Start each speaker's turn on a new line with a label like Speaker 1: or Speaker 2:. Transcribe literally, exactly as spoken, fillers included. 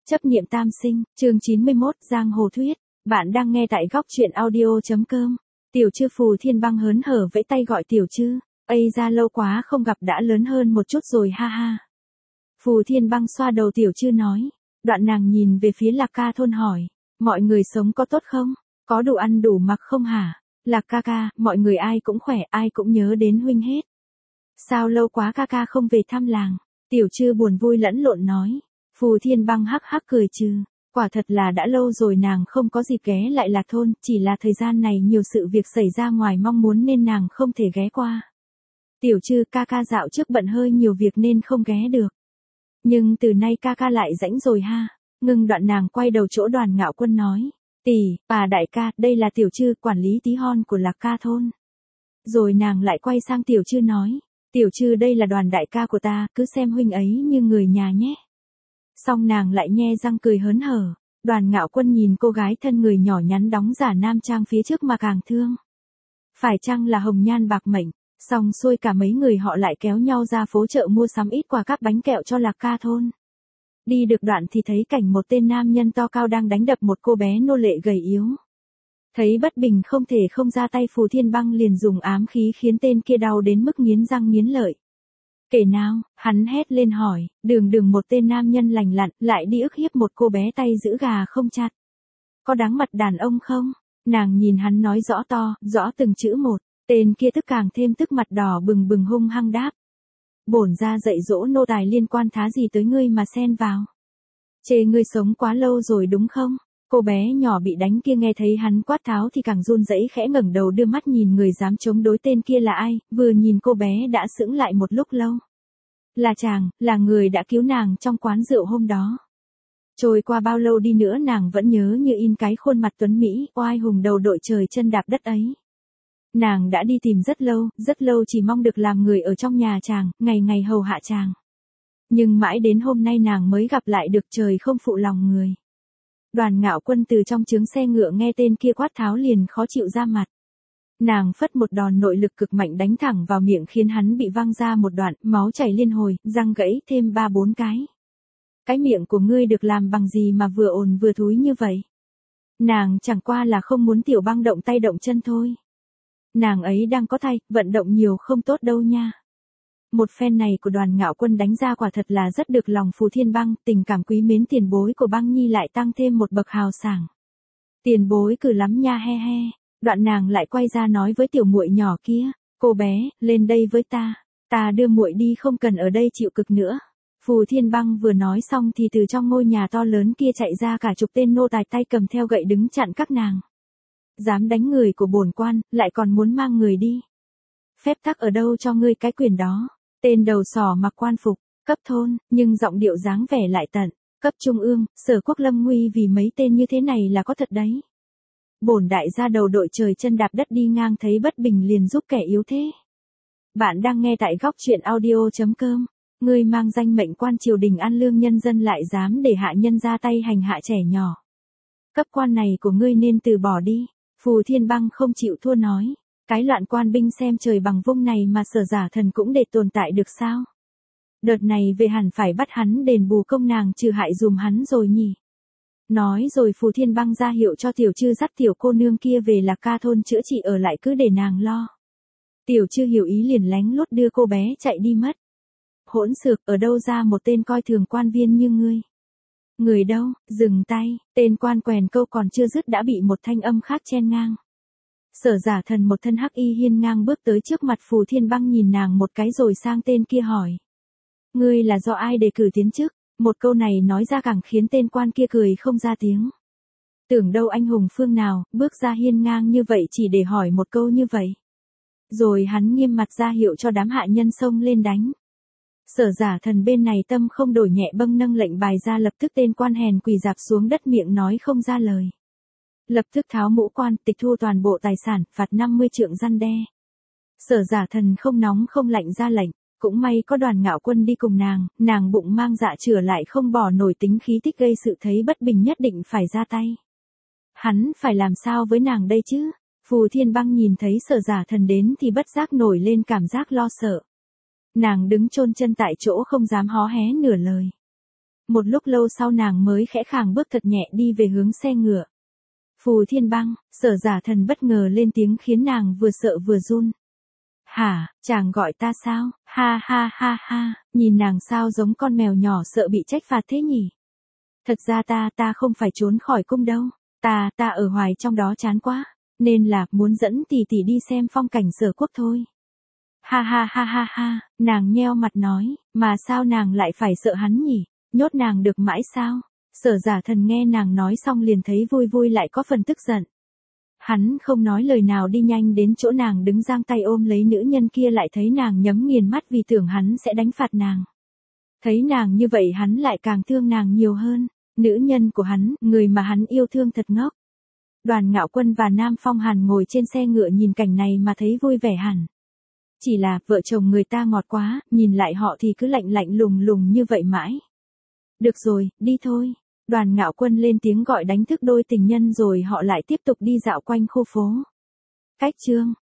Speaker 1: Chấp niệm tam sinh, chương chín mươi mốt, Giang Hồ Thuyết. Bạn đang nghe tại góc truyện audio.com. Tiểu Trư Phù Thiên Băng hớn hở vẫy tay gọi Tiểu Trư. Ây ra lâu quá không gặp đã lớn hơn một chút rồi ha ha. Phù Thiên Băng xoa đầu Tiểu Trư nói. Đoạn nàng nhìn về phía Lạc Ca thôn hỏi. Mọi người sống có tốt không? Có đủ ăn đủ mặc không hả? Lạc ca ca, mọi người ai cũng khỏe, ai cũng nhớ đến huynh hết. Sao lâu quá ca ca không về thăm làng? Tiểu Trư buồn vui lẫn lộn nói. Phù Thiên Băng hắc hắc cười trừ, quả thật là đã lâu rồi nàng không có dịp ghé lại Lạc thôn, chỉ là thời gian này nhiều sự việc xảy ra ngoài mong muốn nên nàng không thể ghé qua. Tiểu Trư, ca ca dạo trước bận hơi nhiều việc nên không ghé được. Nhưng từ nay ca ca lại rảnh rồi ha. Ngưng đoạn nàng quay đầu chỗ Đoàn Ngạo Quân nói. Tỷ, bà đại ca, đây là Tiểu Trư, quản lý tí hon của Lạc ca thôn. Rồi nàng lại quay sang Tiểu Trư nói. Tiểu Trư, đây là Đoàn đại ca của ta, cứ xem huynh ấy như người nhà nhé. Xong nàng lại nhe răng cười hớn hở. Đoàn Ngạo Quân nhìn cô gái thân người nhỏ nhắn đóng giả nam trang phía trước mà càng thương. Phải chăng là hồng nhan bạc mệnh? Xong xuôi cả mấy người họ lại kéo nhau ra phố chợ mua sắm ít quà cáp bánh kẹo cho Lạc ca thôn. Đi được đoạn thì thấy cảnh một tên nam nhân to cao đang đánh đập một cô bé nô lệ gầy yếu. Thấy bất bình không thể không ra tay, Phù Thiên Băng liền dùng ám khí khiến tên kia đau đến mức nghiến răng nghiến lợi. Kể nào, hắn hét lên hỏi, đường đường một tên nam nhân lành lặn, lại đi ức hiếp một cô bé tay giữ gà không chặt. Có đáng mặt đàn ông không? Nàng nhìn hắn nói rõ to, rõ từng chữ một, tên kia tức càng thêm tức, mặt đỏ bừng bừng hung hăng đáp. Bổn ra dạy dỗ nô tài liên quan thá gì tới ngươi mà xen vào. Chê ngươi sống quá lâu rồi đúng không? Cô bé nhỏ bị đánh kia nghe thấy hắn quát tháo thì càng run rẩy, khẽ ngẩng đầu đưa mắt nhìn người dám chống đối tên kia là ai, vừa nhìn cô bé đã sững lại một lúc lâu. Là chàng, là người đã cứu nàng trong quán rượu hôm đó. Trôi qua bao lâu đi nữa nàng vẫn nhớ như in cái khuôn mặt tuấn Mỹ, oai hùng đầu đội trời chân đạp đất ấy. Nàng đã đi tìm rất lâu, rất lâu chỉ mong được làm người ở trong nhà chàng, ngày ngày hầu hạ chàng. Nhưng mãi đến hôm nay nàng mới gặp lại được, trời không phụ lòng người. Đoàn Ngạo Quân từ trong trướng xe ngựa nghe tên kia quát tháo liền khó chịu ra mặt. Nàng phất một đòn nội lực cực mạnh đánh thẳng vào miệng khiến hắn bị văng ra một đoạn, máu chảy liên hồi, răng gãy thêm ba bốn cái. Cái miệng của ngươi được làm bằng gì mà vừa ồn vừa thúi như vậy? Nàng chẳng qua là không muốn Tiểu Băng động tay động chân thôi. Nàng ấy đang có thai, vận động nhiều không tốt đâu nha. Một phen này của Đoàn Ngạo Quân đánh ra quả thật là rất được lòng Phù Thiên Băng, tình cảm quý mến tiền bối của Băng Nhi lại tăng thêm một bậc hào sảng. Tiền bối cử lắm nha he he. Đoạn nàng lại quay ra nói với tiểu muội nhỏ kia, cô bé, lên đây với ta, ta đưa muội đi, không cần ở đây chịu cực nữa. Phù Thiên Băng vừa nói xong thì từ trong ngôi nhà to lớn kia chạy ra cả chục tên nô tài tay cầm theo gậy đứng chặn các nàng. Dám đánh người của bổn quan, lại còn muốn mang người đi. Phép tắc ở đâu cho ngươi cái quyền đó? Tên đầu sỏ mặc quan phục, cấp thôn, nhưng giọng điệu dáng vẻ lại tận, cấp trung ương, Sở Quốc lâm nguy, vì mấy tên như thế này là có thật đấy. Bổn đại gia đầu đội trời chân đạp đất đi ngang thấy bất bình liền giúp kẻ yếu thế. Bạn đang nghe tại góc truyện audio.com. Ngươi mang danh mệnh quan triều đình an lương nhân dân lại dám để hạ nhân ra tay hành hạ trẻ nhỏ. Cấp quan này của ngươi nên từ bỏ đi. Phù Thiên Băng không chịu thua nói. Cái loạn quan binh xem trời bằng vung này mà Sở Giả Thần cũng để tồn tại được sao? Đợt này về hẳn phải bắt hắn đền bù công nàng trừ hại dùm hắn rồi nhỉ? Nói rồi Phù Thiên Băng ra hiệu cho Tiểu Trư dắt tiểu cô nương kia về Lạc ca thôn chữa trị, ở lại cứ để nàng lo. Tiểu Trư hiểu ý liền lén lút đưa cô bé chạy đi mất. Hỗn xược, ở đâu ra một tên coi thường quan viên như ngươi? Người đâu, dừng tay, tên quan quèn câu còn chưa dứt đã bị một thanh âm khác chen ngang. Sở Giả Thần một thân hắc y hiên ngang bước tới trước mặt Phù Thiên Băng, nhìn nàng một cái rồi sang tên kia hỏi. Ngươi là do ai đề cử tiến chức? Một câu này nói ra càng khiến tên quan kia cười không ra tiếng. Tưởng đâu anh hùng phương nào, bước ra hiên ngang như vậy chỉ để hỏi một câu như vậy. Rồi hắn nghiêm mặt ra hiệu cho đám hạ nhân xông lên đánh. Sở Giả Thần bên này tâm không đổi nhẹ bâng nâng lệnh bài ra, lập tức tên quan hèn quỳ dạp xuống đất, miệng nói không ra lời. Lập tức tháo mũ quan, tịch thu toàn bộ tài sản, phạt năm mươi trượng răn đe. Sở Giả Thần không nóng không lạnh ra lệnh. Cũng may có Đoàn Ngạo Quân đi cùng nàng, nàng bụng mang dạ chửa lại không bỏ nổi tính khí thích gây sự, thấy bất bình nhất định phải ra tay. Hắn phải làm sao với nàng đây chứ? Phù Thiên Băng nhìn thấy Sở Giả Thần đến thì bất giác nổi lên cảm giác lo sợ. Nàng đứng chôn chân tại chỗ không dám hó hé nửa lời. Một lúc lâu sau nàng mới khẽ khàng bước thật nhẹ đi về hướng xe ngựa. Phù Thiên Băng, Sở Giả Thần bất ngờ lên tiếng khiến nàng vừa sợ vừa run. Hả, chàng gọi ta sao? Ha ha ha ha, nhìn nàng sao giống con mèo nhỏ sợ bị trách phạt thế nhỉ? Thật ra ta ta không phải trốn khỏi cung đâu. Ta ta ở hoài trong đó chán quá. Nên là muốn dẫn tỷ tỷ đi xem phong cảnh Sở quốc thôi. Ha ha ha ha ha, nàng nheo mặt nói, mà sao nàng lại phải sợ hắn nhỉ? Nhốt nàng được mãi sao? Sở Giả Thần nghe nàng nói xong liền thấy vui vui lại có phần tức giận. Hắn không nói lời nào đi nhanh đến chỗ nàng đứng giang tay ôm lấy nữ nhân kia lại thấy nàng nhắm nghiền mắt vì tưởng hắn sẽ đánh phạt nàng. Thấy nàng như vậy hắn lại càng thương nàng nhiều hơn. Nữ nhân của hắn, người mà hắn yêu thương thật ngốc. Đoàn Ngạo Quân và Nam Phong Hàn ngồi trên xe ngựa nhìn cảnh này mà thấy vui vẻ hẳn. Chỉ là vợ chồng người ta ngọt quá, nhìn lại họ thì cứ lạnh lạnh lùng lùng như vậy mãi. Được rồi, đi thôi. Đoàn Ngạo Quân lên tiếng gọi đánh thức đôi tình nhân rồi họ lại tiếp tục đi dạo quanh khu phố. Cách chương